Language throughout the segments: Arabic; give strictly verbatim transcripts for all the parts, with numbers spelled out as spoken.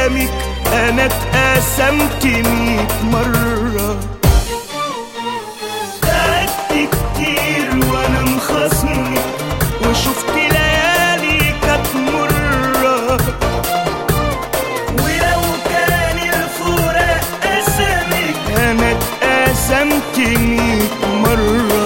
قدامك انا اتقسمت ميت مرة. تعبت كتير وانا مخصمك وشفت ليالي كانت مرة، ولو كان الفراق قسمك انا اتقسمت ميت مرة.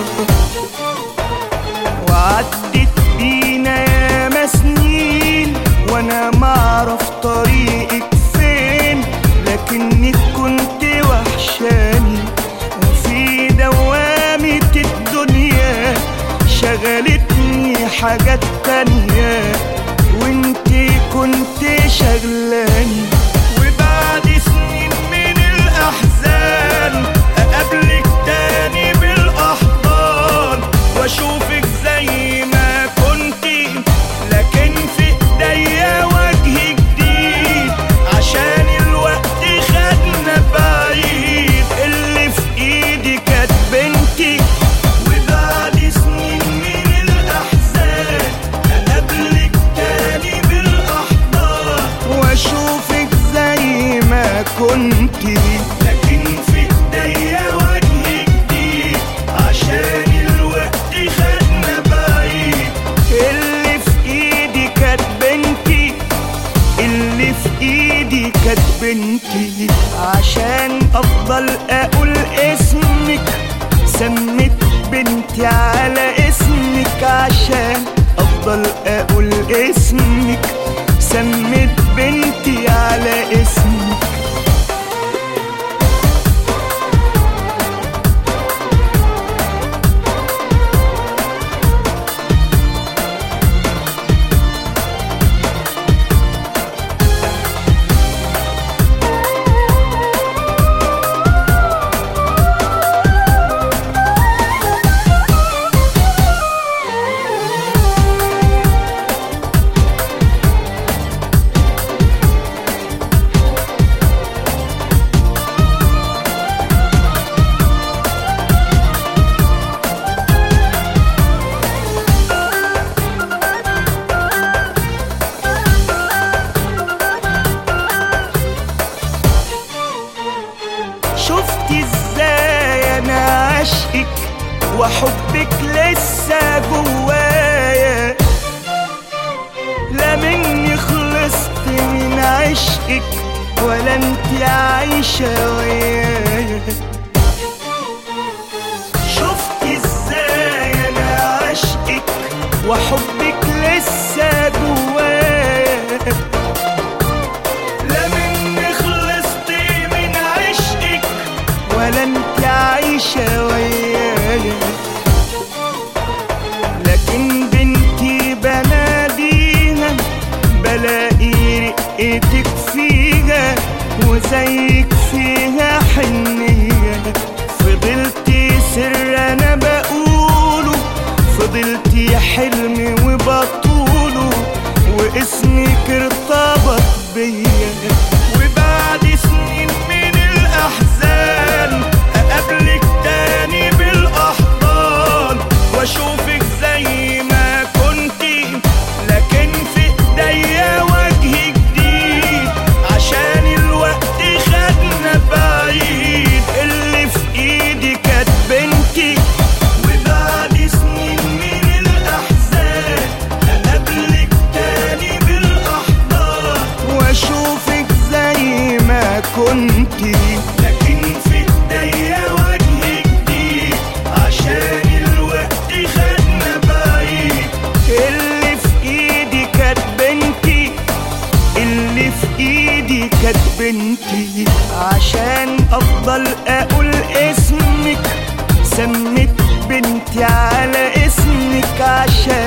وعدت بينا ياما سنين وانا معرف طريقك فين، لكنك كنت وحشاني وفي دوامة الدنيا شغلتني حاجات تانية وانتي كنت شغلاني. وبعد سنين من الأحزان أقابلك تاني بالأحضان وأشوفك زي ما كنتي، لكن في إيديا وجه جديد عشان الوقت خدنا بعيد. اللي في إيدي كانت بنتي. وبعد سنين من الأحزان أقابلك تاني بالأحضان وأشوفك زي ما كنتي، لكن في إيديا وجه جديد عشان الوقت خدنا بعيد. اللي في إيدي كانت بنتي، اللي في إيدي كانت بنتي. عشان أفضل أقول اسمك سميت بنتي على اسمك، عشان أفضل أقول اسمك سميت بنتي على اسمك. شفت ازاي انا عشقك وحبك لسه جوايا، لا مني خلصت من عشقك ولا انت عايشة ويايا. شفت ازاي انا عشقك وحبك لسه جوايا، لا مني خلصت من عشقك ولا انت عايشة ويايا. لكن بنتي بناديها بلاقي رقتك فيها وزيك فيها حنية. فضلتي سر انا بقوله، فضلتي حلمي وبطوله واسمك ارتبط بيا. وبعد سنين من الأحزان أقابلك تاني بالأحضان وأشوفك زي ما كنتي، لكن في إيديا وجه جديد عشان الوقت خدنا بعيد. اللي في إيدي كانت بنتي. وبعد سنين من الأحزان أقابلك تاني بالأحضان وأشوفك زي ما كنتي، لكن في إيديا وجه جديد عشان الوقت خدنا بعيد. اللي في إيدي كانت بنتي، اللي في إيدي كانت بنتي. عشان أفضل أقول اسمك سميت بنتي على اسمك، عشان